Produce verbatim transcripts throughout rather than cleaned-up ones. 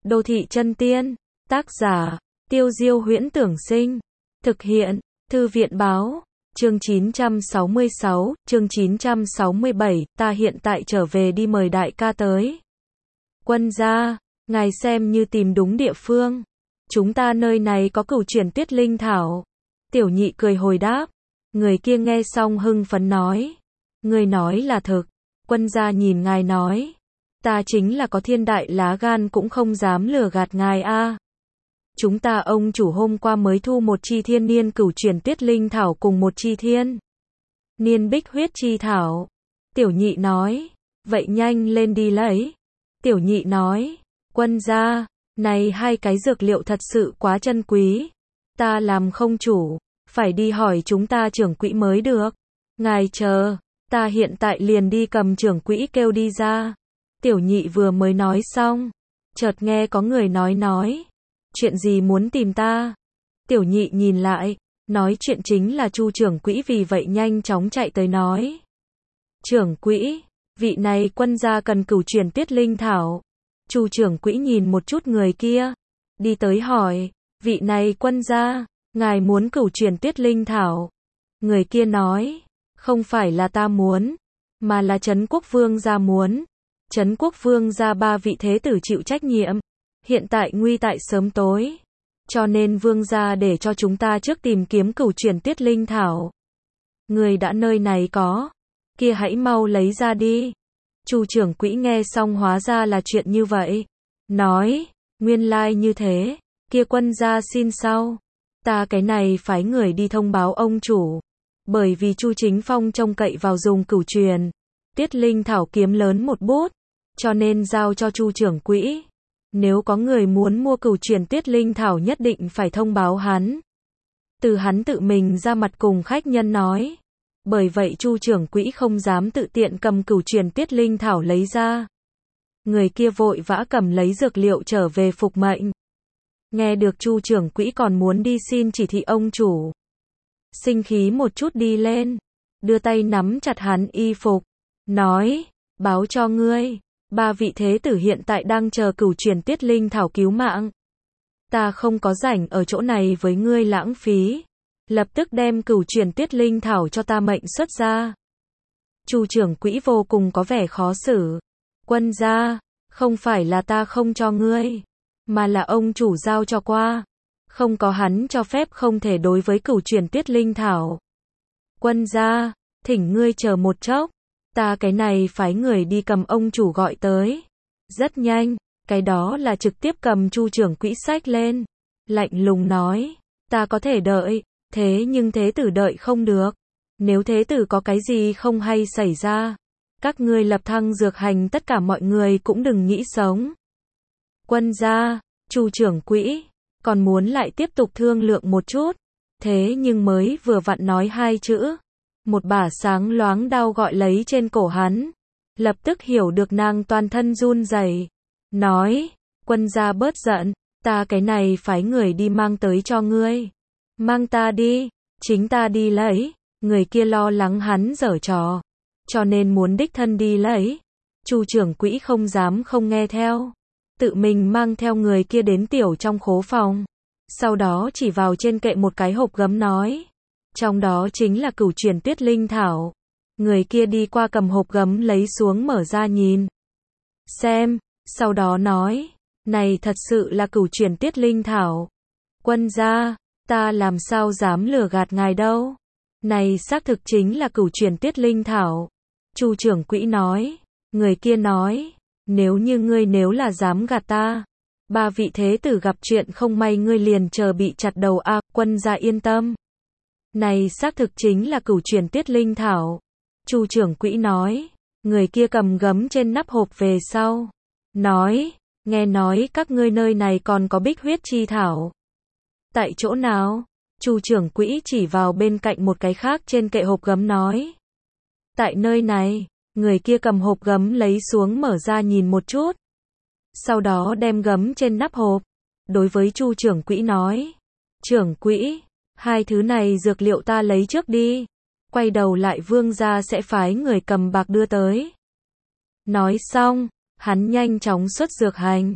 Đô thị chân tiên, tác giả, Tiêu Diêu Huyễn Tưởng Sinh, thực hiện, Thư viện Báo, chương chín trăm sáu mươi sáu, chương chín trăm sáu mươi bảy, ta hiện tại trở về đi mời đại ca tới. Quân gia, ngài xem như tìm đúng địa phương. Chúng ta nơi này có cửu chuyển tuyết linh thảo. Tiểu nhị cười hồi đáp. Người kia nghe xong hưng phấn nói. Người nói là thực. Quân gia nhìn ngài nói. Ta chính là có thiên đại lá gan cũng không dám lừa gạt ngài a. Chúng ta ông chủ hôm qua mới thu một chi thiên niên cửu chuyển tuyết linh thảo cùng một chi thiên niên bích huyết chi thảo. Tiểu nhị nói. Vậy nhanh lên đi lấy. Tiểu nhị nói. Quân gia, này hai cái dược liệu thật sự quá chân quý. Ta làm không chủ, phải đi hỏi chúng ta trưởng quỹ mới được. Ngài chờ, ta hiện tại liền đi cầm trưởng quỹ kêu đi ra. Tiểu nhị vừa mới nói xong, chợt nghe có người nói nói. Chuyện gì muốn tìm ta? Tiểu nhị nhìn lại, nói chuyện chính là Chu trưởng quỹ, vì vậy nhanh chóng chạy tới nói. Trưởng quỹ, vị này quân gia cần cửu chuyển tuyết linh thảo. Chu trưởng quỹ nhìn một chút người kia, đi tới hỏi, vị này quân gia, ngài muốn cửu chuyển tuyết linh thảo. Người kia nói, không phải là ta muốn, mà là Trấn Quốc Vương gia muốn. Trấn Quốc Vương gia ba vị thế tử chịu trách nhiệm, hiện tại nguy tại sớm tối, cho nên vương gia để cho chúng ta trước tìm kiếm cửu chuyển tuyết linh thảo. Người đã nơi này có, kia hãy mau lấy ra đi. Chu trưởng quỹ nghe xong hóa ra là chuyện như vậy, nói, nguyên lai like như thế, kia quân gia xin sau, ta cái này phái người đi thông báo ông chủ, bởi vì Chu Chính Phong trông cậy vào dùng cửu truyền tuyết linh thảo kiếm lớn một bút, cho nên giao cho Chu trưởng quỹ. Nếu có người muốn mua cửu truyền tuyết linh thảo nhất định phải thông báo hắn. Từ hắn tự mình ra mặt cùng khách nhân nói. Bởi vậy Chu trưởng quỹ không dám tự tiện cầm cửu truyền tuyết linh thảo lấy ra. Người kia vội vã cầm lấy dược liệu trở về phục mệnh. Nghe được Chu trưởng quỹ còn muốn đi xin chỉ thị ông chủ, sinh khí một chút đi lên, đưa tay nắm chặt hắn y phục, nói, báo cho ngươi, ba vị thế tử hiện tại đang chờ cửu truyền tuyết linh thảo cứu mạng. Ta không có rảnh ở chỗ này với ngươi lãng phí. Lập tức đem cửu truyền tuyết linh thảo cho ta mệnh xuất ra. Chu trưởng quỹ vô cùng có vẻ khó xử. Quân gia, không phải là ta không cho ngươi, mà là ông chủ giao cho qua. Không có hắn cho phép không thể đối với cửu truyền tuyết linh thảo. Quân gia, thỉnh ngươi chờ một chốc. Ta cái này phái người đi cầm ông chủ gọi tới. Rất nhanh, cái đó là trực tiếp cầm Chu trưởng quỹ xách lên. Lạnh lùng nói, ta có thể đợi. Thế nhưng thế tử đợi không được. Nếu thế tử có cái gì không hay xảy ra, các ngươi lập thăng dược hành tất cả mọi người cũng đừng nghĩ sống. Quân gia, Chu trưởng quỹ, còn muốn lại tiếp tục thương lượng một chút. Thế nhưng mới vừa vặn nói hai chữ, một bả sáng loáng đao gọi lấy trên cổ hắn. Lập tức hiểu được nàng toàn thân run rẩy, nói, quân gia bớt giận, ta cái này phái người đi mang tới cho ngươi. Mang ta đi, chính ta đi lấy. Người kia lo lắng hắn giở trò, cho nên muốn đích thân đi lấy. Chu trưởng quỹ không dám không nghe theo, tự mình mang theo người kia đến tiểu trong khố phòng. Sau đó chỉ vào trên kệ một cái hộp gấm nói, trong đó chính là cửu truyền tuyết linh thảo. Người kia đi qua cầm hộp gấm lấy xuống mở ra nhìn xem, sau đó nói, này thật sự là cửu truyền tuyết linh thảo. Quân gia, ta làm sao dám lừa gạt ngài đâu. Này xác thực chính là cửu truyền tuyết linh thảo. Chu trưởng quỹ nói. Người kia nói, nếu như ngươi nếu là dám gạt ta, ba vị thế tử gặp chuyện không may ngươi liền chờ bị chặt đầu a. À, quân gia yên tâm. Này xác thực chính là cửu truyền tuyết linh thảo. Chu trưởng quỹ nói. Người kia cầm gấm trên nắp hộp về sau, nói, nghe nói các ngươi nơi này còn có bích huyết chi thảo. Tại chỗ nào? Chu trưởng quỹ chỉ vào bên cạnh một cái khác trên kệ hộp gấm nói. Tại nơi này. Người kia cầm hộp gấm lấy xuống mở ra nhìn một chút. Sau đó đem gấm trên nắp hộp. Đối với Chu trưởng quỹ nói. Trưởng quỹ, hai thứ này dược liệu ta lấy trước đi. Quay đầu lại vương gia sẽ phái người cầm bạc đưa tới. Nói xong, hắn nhanh chóng xuất dược hành.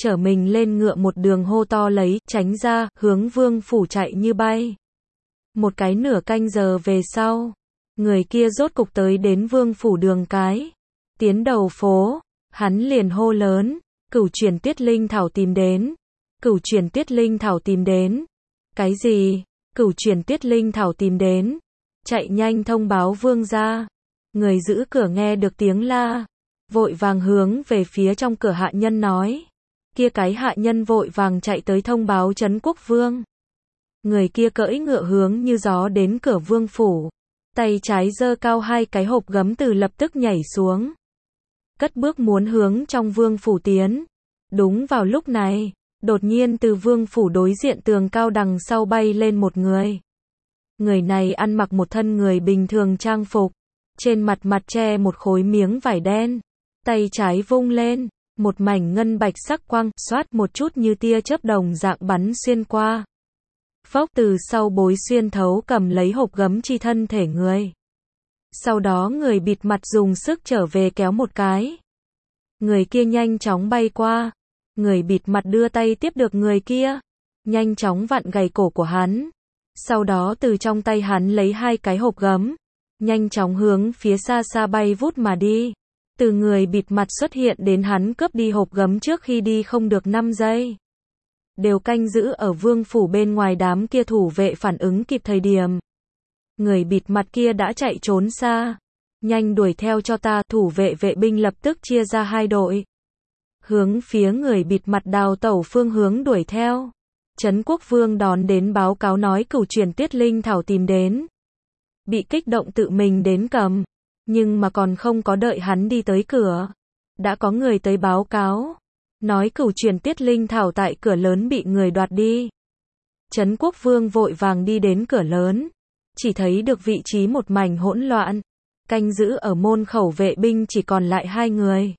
chở mình lên ngựa một đường hô to lấy, tránh ra, hướng vương phủ chạy như bay. Một cái nửa canh giờ về sau, người kia rốt cục tới đến vương phủ đường cái. Tiến đầu phố, hắn liền hô lớn, Cửu Truyền Tuyết Linh Thảo tìm đến. Cửu Truyền Tuyết Linh Thảo tìm đến. Cái gì? Cửu Truyền Tuyết Linh Thảo tìm đến. Chạy nhanh thông báo vương gia. Người giữ cửa nghe được tiếng la, vội vàng hướng về phía trong cửa hạ nhân nói. Kia cái hạ nhân vội vàng chạy tới thông báo Trấn Quốc Vương. Người kia cưỡi ngựa hướng như gió đến cửa vương phủ. Tay trái giơ cao hai cái hộp gấm từ lập tức nhảy xuống. Cất bước muốn hướng trong vương phủ tiến. Đúng vào lúc này, đột nhiên từ vương phủ đối diện tường cao đằng sau bay lên một người. Người này ăn mặc một thân người bình thường trang phục. Trên mặt mặt che một khối miếng vải đen. Tay trái vung lên, một mảnh ngân bạch sắc quang, xoát một chút như tia chớp đồng dạng bắn xuyên qua. Phốc từ sau bối xuyên thấu cầm lấy hộp gấm chi thân thể người. Sau đó người bịt mặt dùng sức trở về kéo một cái. Người kia nhanh chóng bay qua. Người bịt mặt đưa tay tiếp được người kia. Nhanh chóng vặn gầy cổ của hắn. Sau đó từ trong tay hắn lấy hai cái hộp gấm. Nhanh chóng hướng phía xa xa bay vút mà đi. Từ người bịt mặt xuất hiện đến hắn cướp đi hộp gấm trước khi đi không được năm giây. Đều canh giữ ở vương phủ bên ngoài đám kia thủ vệ phản ứng kịp thời điểm. Người bịt mặt kia đã chạy trốn xa. Nhanh đuổi theo cho ta, thủ vệ vệ binh lập tức chia ra hai đội. Hướng phía người bịt mặt đào tẩu phương hướng đuổi theo. Trấn Quốc Vương đón đến báo cáo nói Cửu Truyền Tuyết Linh Thảo tìm đến. Bị kích động tự mình đến cầm. Nhưng mà còn không có đợi hắn đi tới cửa. Đã có người tới báo cáo. Nói Cửu Truyền Tuyết Linh Thảo tại cửa lớn bị người đoạt đi. Trấn Quốc Vương vội vàng đi đến cửa lớn. Chỉ thấy được vị trí một mảnh hỗn loạn. Canh giữ ở môn khẩu vệ binh chỉ còn lại hai người.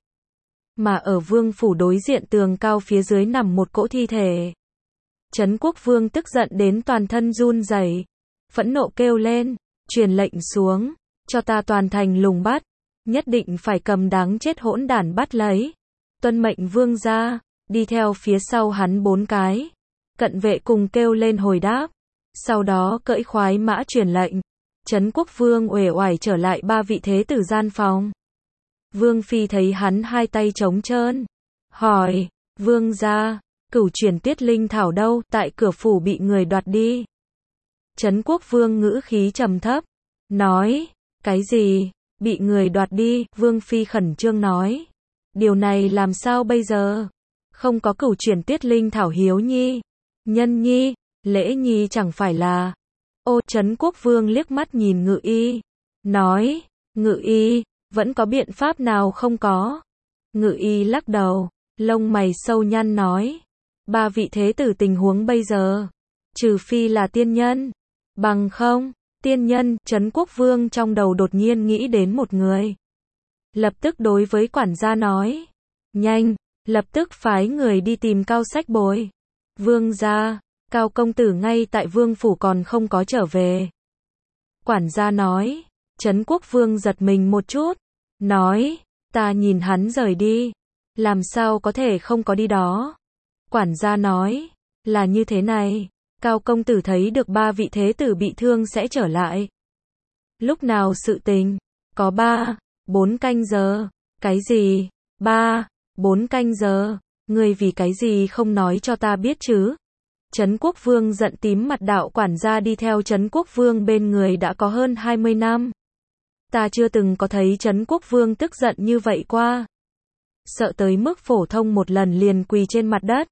Mà ở vương phủ đối diện tường cao phía dưới nằm một cỗ thi thể. Trấn Quốc Vương tức giận đến toàn thân run rẩy, phẫn nộ kêu lên, truyền lệnh xuống, cho ta toàn thành lùng bắt, nhất định phải cầm đáng chết hỗn đản bắt lấy. Tuân mệnh vương gia. Đi theo phía sau hắn bốn cái. Cận vệ cùng kêu lên hồi đáp. Sau đó cưỡi khoái mã truyền lệnh. Trấn Quốc Vương uể oải trở lại ba vị thế tử gian phòng. Vương phi thấy hắn hai tay trống trơn, hỏi, vương gia, Cửu Truyền Tuyết Linh Thảo đâu? Tại cửa phủ bị người đoạt đi. Trấn Quốc Vương ngữ khí trầm thấp, nói, cái gì? Bị người đoạt đi? Vương phi khẩn trương nói, điều này làm sao bây giờ? Không có Cửu Truyền Tuyết Linh Thảo Hiếu Nhi, Nhân Nhi, Lễ Nhi chẳng phải là... Ô, Trấn Quốc Vương liếc mắt nhìn Ngự Y, nói, Ngự Y, vẫn có biện pháp nào không có? Ngự Y lắc đầu, lông mày sâu nhăn nói, ba vị thế tử tình huống bây giờ, trừ phi là tiên nhân, bằng không, tiên nhân. Trấn Quốc Vương trong đầu đột nhiên nghĩ đến một người. Lập tức đối với quản gia nói, nhanh, lập tức phái người đi tìm Cao Sách Bồi. Vương gia, Cao công tử ngay tại vương phủ còn không có trở về. Quản gia nói. Trấn Quốc Vương giật mình một chút, nói, ta nhìn hắn rời đi, làm sao có thể không có đi đó. Quản gia nói, là như thế này, Cao công tử thấy được ba vị thế tử bị thương sẽ trở lại. Lúc nào sự tình? Có ba, bốn canh giờ. Cái gì? Ba, bốn canh giờ. Ngươi vì cái gì không nói cho ta biết chứ? Trấn Quốc Vương giận tím mặt, đạo quản gia đi theo Trấn Quốc Vương bên người đã có hơn hai mươi năm. Ta chưa từng có thấy Trấn Quốc Vương tức giận như vậy qua. Sợ tới mức phổ thông một lần liền quỳ trên mặt đất.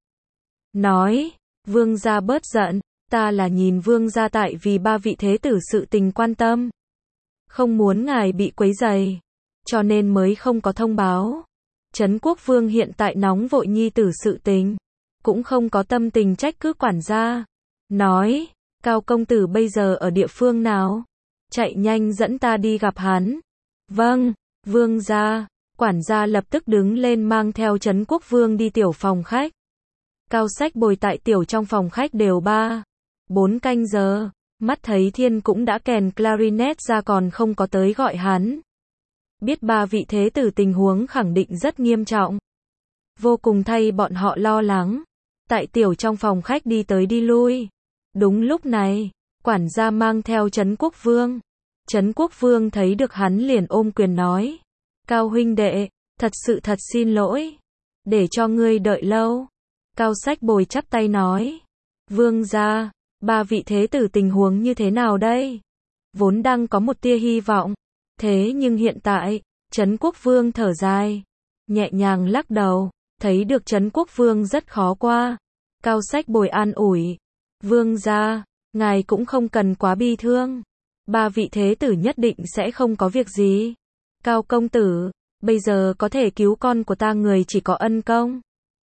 Nói, vương gia bớt giận, ta là nhìn vương gia tại vì ba vị thế tử sự tình quan tâm. Không muốn ngài bị quấy rầy, cho nên mới không có thông báo. Trấn Quốc Vương hiện tại nóng vội nhi tử sự tình, cũng không có tâm tình trách cứ quản gia. Nói, Cao công tử bây giờ ở địa phương nào? Chạy nhanh dẫn ta đi gặp hắn. Vâng, vương gia. Quản gia lập tức đứng lên mang theo Trấn Quốc Vương đi tiểu phòng khách. Cao Sách Bồi tại tiểu trong phòng khách đều ba, bốn canh giờ, mắt thấy thiên cũng đã kèn clarinet ra còn không có tới gọi hắn. Biết ba vị thế tử tình huống khẳng định rất nghiêm trọng. vô cùng thay bọn họ lo lắng. Tại tiểu trong phòng khách đi tới đi lui. Đúng lúc này, quản gia mang theo Trấn Quốc Vương. Trấn Quốc Vương thấy được hắn liền ôm quyền nói. Cao huynh đệ, thật sự thật xin lỗi. Để cho ngươi đợi lâu. Cao Sách Bồi chắp tay nói. Vương gia, ba vị thế tử tình huống như thế nào đây? Vốn đang có một tia hy vọng. Thế nhưng hiện tại, Trấn Quốc Vương thở dài. Nhẹ nhàng lắc đầu, thấy được Trấn Quốc Vương rất khó qua. Cao Sách Bồi an ủi. Vương gia, ngài cũng không cần quá bi thương. Ba vị thế tử nhất định sẽ không có việc gì. Cao công tử, bây giờ có thể cứu con của ta người chỉ có ân công.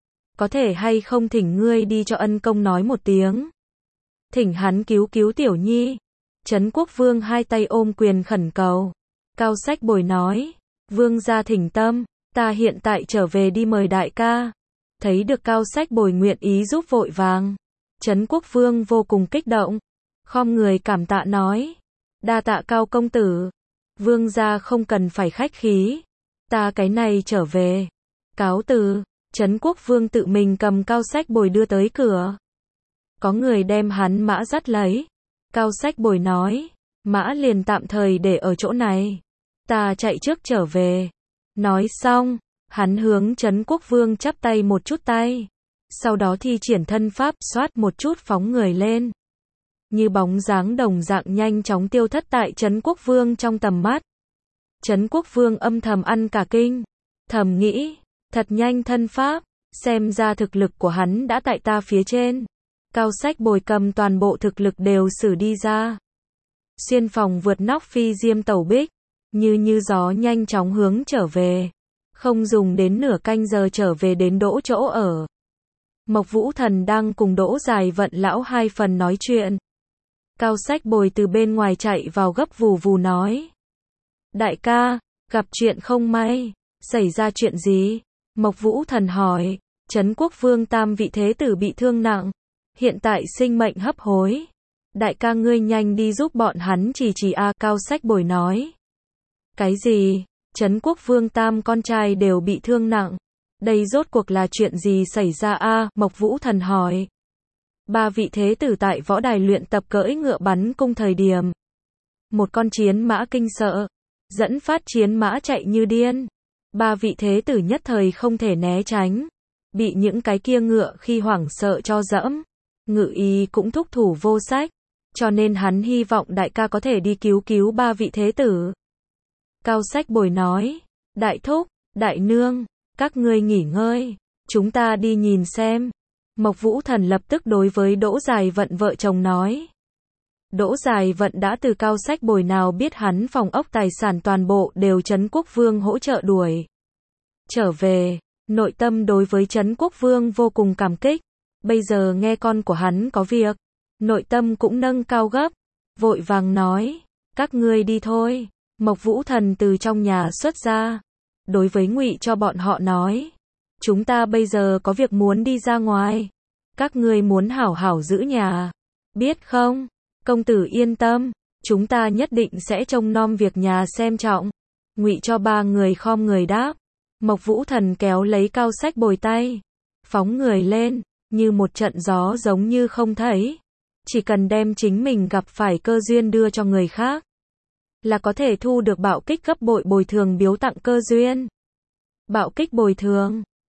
Có thể hay không thỉnh ngươi đi cho ân công nói một tiếng. Thỉnh hắn cứu cứu tiểu nhi. Trấn Quốc Vương hai tay ôm quyền khẩn cầu. Cao Sách Bồi nói. Vương gia thỉnh tâm, ta hiện tại trở về đi mời đại ca. Thấy được Cao Sách Bồi nguyện ý giúp vội vàng. Trấn Quốc Vương vô cùng kích động. Khom người cảm tạ nói. Đa tạ Cao công tử. Vương gia không cần phải khách khí. Ta cái này trở về. Cáo từ. Trấn Quốc Vương tự mình cầm Cao Sách Bồi đưa tới cửa. Có người đem hắn mã dắt lấy. Cao Sách Bồi nói. Mã liền tạm thời để ở chỗ này. Ta chạy trước trở về. Nói xong, hắn hướng Trấn Quốc Vương chắp tay một chút tay. Sau đó thi triển thân pháp xoát một chút phóng người lên. Như bóng dáng đồng dạng nhanh chóng tiêu thất tại Trấn Quốc Vương trong tầm mắt. Trấn Quốc Vương âm thầm ăn cả kinh. Thầm nghĩ, thật nhanh thân pháp, xem ra thực lực của hắn đã tại ta phía trên. Cao Sách Bồi cầm toàn bộ thực lực đều sử đi ra. Xuyên phòng vượt nóc phi diêm tẩu bích, như như gió nhanh chóng hướng trở về. Không dùng đến nửa canh giờ trở về đến Đỗ chỗ ở. Mộc Vũ Thần đang cùng Đỗ Dài Vận lão hai phần nói chuyện. Cao Sách Bồi từ bên ngoài chạy vào gấp vù vù nói. Đại ca, gặp chuyện không may, xảy ra chuyện gì? Mộc Vũ Thần hỏi. Trấn Quốc Vương tam vị thế tử bị thương nặng, hiện tại sinh mệnh hấp hối. Đại ca ngươi nhanh đi giúp bọn hắn trì trì a. Cao Sách Bồi nói. Cái gì? Trấn Quốc Vương tam con trai đều bị thương nặng. Đây rốt cuộc là chuyện gì xảy ra a? Mộc Vũ Thần hỏi. Ba vị thế tử tại võ đài luyện tập cưỡi ngựa bắn cung thời điểm. Một con chiến mã kinh sợ, dẫn phát chiến mã chạy như điên. Ba vị thế tử nhất thời không thể né tránh. Bị những cái kia ngựa khi hoảng sợ cho dẫm. Ngự y cũng thúc thủ vô sách. Cho nên hắn hy vọng đại ca có thể đi cứu cứu ba vị thế tử. Cao Sách Bồi nói. Đại thúc, đại nương, các ngươi nghỉ ngơi. Chúng ta đi nhìn xem. Mộc Vũ Thần lập tức đối với Đỗ Dài Vận vợ chồng nói. Đỗ Dài Vận đã từ Cao Sách Bồi nào biết hắn phòng ốc tài sản toàn bộ đều Trấn Quốc Vương hỗ trợ đuổi. Trở về, nội tâm đối với Trấn Quốc Vương vô cùng cảm kích. Bây giờ nghe con của hắn có việc, nội tâm cũng nâng cao gấp. Vội vàng nói, các ngươi đi thôi. Mộc Vũ Thần từ trong nhà xuất ra. Đối với Ngụy cho bọn họ nói. Chúng ta bây giờ có việc muốn đi ra ngoài. Các ngươi muốn hảo hảo giữ nhà. Biết không? Công tử yên tâm. Chúng ta nhất định sẽ trông nom việc nhà xem trọng. Ngụy cho ba người khom người đáp. Mộc Vũ Thần kéo lấy Cao Sách Bồi tay. Phóng người lên. Như một trận gió giống như không thấy. Chỉ cần đem chính mình gặp phải cơ duyên đưa cho người khác. Là có thể thu được bạo kích gấp bội bồi thường biếu tặng cơ duyên. Bạo kích bồi thường.